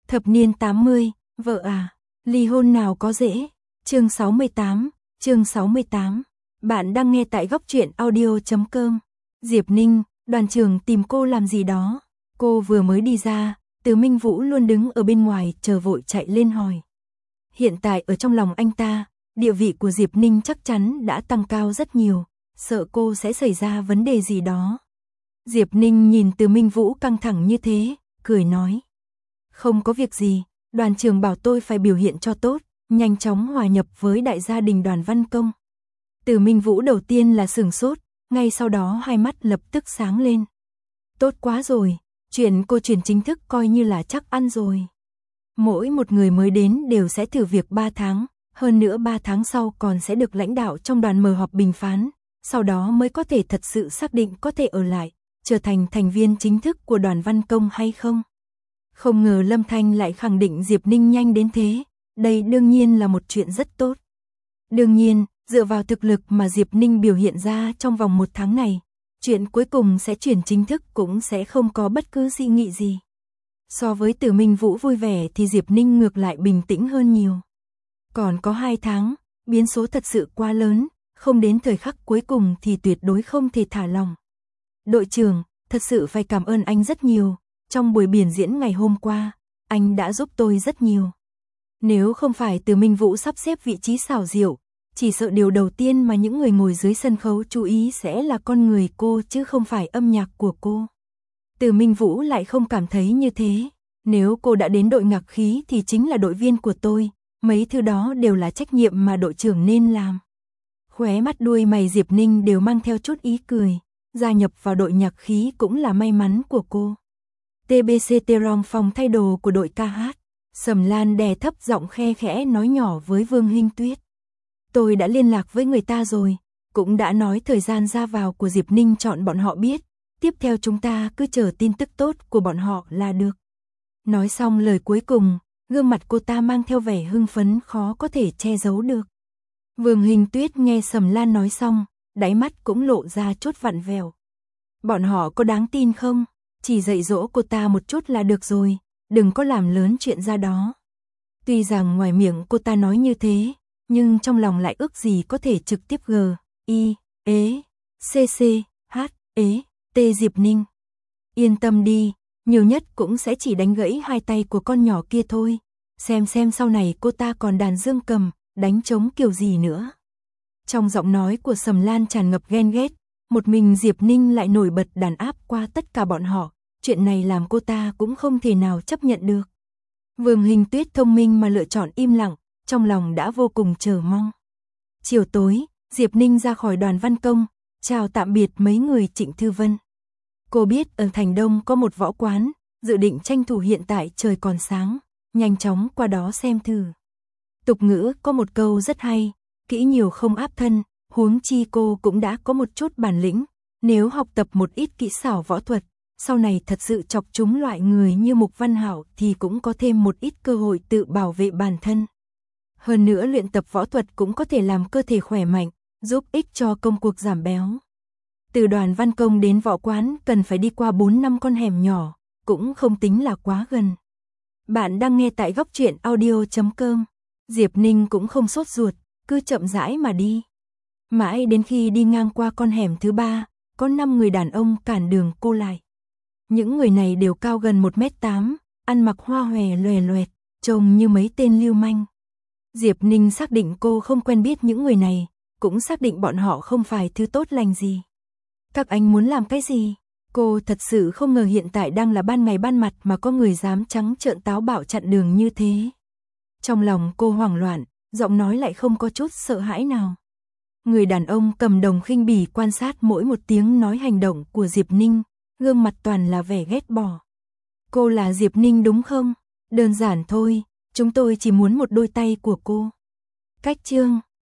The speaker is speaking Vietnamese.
Thập niên 80, vợ à, ly hôn nào có dễ. Chương 68. Bạn đang nghe tại góc truyện audio.com. Diệp Ninh, đoàn trưởng tìm cô làm gì đó. Cô vừa mới đi ra, Từ Minh Vũ luôn đứng ở bên ngoài chờ vội chạy lên hỏi. Hiện tại ở trong lòng anh ta, địa vị của Diệp Ninh chắc chắn đã tăng cao rất nhiều, sợ cô sẽ xảy ra vấn đề gì đó. Diệp Ninh nhìn Từ Minh Vũ căng thẳng như thế, cười nói. Không có việc gì, đoàn trưởng bảo tôi phải biểu hiện cho tốt, nhanh chóng hòa nhập với đại gia đình Đoàn Văn Công. Từ Minh Vũ đầu tiên là sửng sốt, ngay sau đó hai mắt lập tức sáng lên. Tốt quá rồi, chuyện cô chuyển chính thức coi như là chắc ăn rồi. Mỗi một người mới đến đều sẽ thử việc 3 tháng, hơn nữa 3 tháng sau còn sẽ được lãnh đạo trong đoàn mở họp bình phán, sau đó mới có thể thật sự xác định có thể ở lại, trở thành thành viên chính thức của Đoàn Văn Công hay không. Không ngờ Lâm Thanh lại khẳng định Diệp Ninh nhanh đến thế, đây đương nhiên là một chuyện rất tốt. Đương nhiên, dựa vào thực lực mà Diệp Ninh biểu hiện ra trong vòng 1 tháng này, chuyện cuối cùng sẽ chuyển chính thức cũng sẽ không có bất cứ dị nghị gì. So với Từ Minh Vũ vui vẻ thì Diệp Ninh ngược lại bình tĩnh hơn nhiều. Còn có 2 tháng, biến số thật sự quá lớn, không đến thời khắc cuối cùng thì tuyệt đối không thể thả lòng. Đội trưởng, thật sự phải cảm ơn anh rất nhiều, trong buổi biểu diễn ngày hôm qua, anh đã giúp tôi rất nhiều. Nếu không phải Từ Minh Vũ sắp xếp vị trí xảo diệu, chỉ sợ điều đầu tiên mà những người ngồi dưới sân khấu chú ý sẽ là con người cô chứ không phải âm nhạc của cô. Từ Minh Vũ lại không cảm thấy như thế, nếu cô đã đến đội nhạc khí thì chính là đội viên của tôi, mấy thứ đó đều là trách nhiệm mà đội trưởng nên làm. Khóe mắt đuôi mày Diệp Ninh đều mang theo chút ý cười, gia nhập vào đội nhạc khí cũng là may mắn của cô. TBC Terong phòng thay đồ của đội ca hát, Sầm Lan đè thấp giọng khe khẽ nói nhỏ với Vương Hinh Tuyết. Tôi đã liên lạc với người ta rồi, cũng đã nói thời gian ra vào của Diệp Ninh chọn bọn họ biết, tiếp theo chúng ta cứ chờ tin tức tốt của bọn họ là được. Nói xong lời cuối cùng, gương mặt cô ta mang theo vẻ hưng phấn khó có thể che giấu được. Vương Hinh Tuyết nghe Sầm Lan nói xong, đáy mắt cũng lộ ra chút vặn vẹo. Bọn họ có đáng tin không? Chỉ dạy dỗ cô ta một chút là được rồi, đừng có làm lớn chuyện ra đó. Tuy rằng ngoài miệng cô ta nói như thế, nhưng trong lòng lại ước gì có thể trực tiếp T Diệp Ninh. Yên tâm đi, nhiều nhất cũng sẽ chỉ đánh gãy 2 tay của con nhỏ kia thôi, xem sau này cô ta còn đàn dương cầm, đánh trống kiểu gì nữa. Trong giọng nói của Sầm Lan tràn ngập ghen ghét, một mình Diệp Ninh lại nổi bật đàn áp qua tất cả bọn họ, chuyện này làm cô ta cũng không thể nào chấp nhận được. Vương Hinh Tuyết thông minh mà lựa chọn im lặng, trong lòng đã vô cùng chờ mong. Chiều tối, Diệp Ninh ra khỏi Đoàn Văn Công, chào tạm biệt mấy người Trịnh Thư Vân. Cô biết ở Thành Đông có một võ quán, dự định tranh thủ hiện tại trời còn sáng, nhanh chóng qua đó xem thử. Tục ngữ có một câu rất hay, kỹ nhiều không áp thân, huống chi cô cũng đã có một chút bản lĩnh, nếu học tập một ít kỹ xảo võ thuật, sau này thật sự chọc chúng loại người như Mục Văn Hạo thì cũng có thêm một ít cơ hội tự bảo vệ bản thân. Hơn nữa luyện tập võ thuật cũng có thể làm cơ thể khỏe mạnh, giúp ích cho công cuộc giảm béo. Từ Đoàn Văn Công đến võ quán cần phải đi qua 4-5 con hẻm nhỏ, cũng không tính là quá gần. Bạn đang nghe tại góc truyện audio.com. Diệp Ninh cũng không sốt ruột, cứ chậm rãi mà đi. Mãi đến khi đi ngang qua con hẻm thứ 3, có 5 người đàn ông cản đường cô lại. Những người này đều cao gần 1m8, ăn mặc hoa hòe loè loẹt, trông như mấy tên lưu manh. Diệp Ninh xác định cô không quen biết những người này, cũng xác định bọn họ không phải thứ tốt lành gì. Các anh muốn làm cái gì? Cô thật sự không ngờ hiện tại đang là ban ngày ban mặt mà có người dám trắng trợn táo bạo chặn đường như thế. Trong lòng cô hoảng loạn, giọng nói lại không có chút sợ hãi nào. Người đàn ông cầm đồng khinh bỉ quan sát mỗi một tiếng nói hành động của Diệp Ninh, gương mặt toàn là vẻ ghét bỏ. Cô là Diệp Ninh đúng không? Đơn giản thôi, chúng tôi chỉ muốn một đôi tay của cô. Cách chương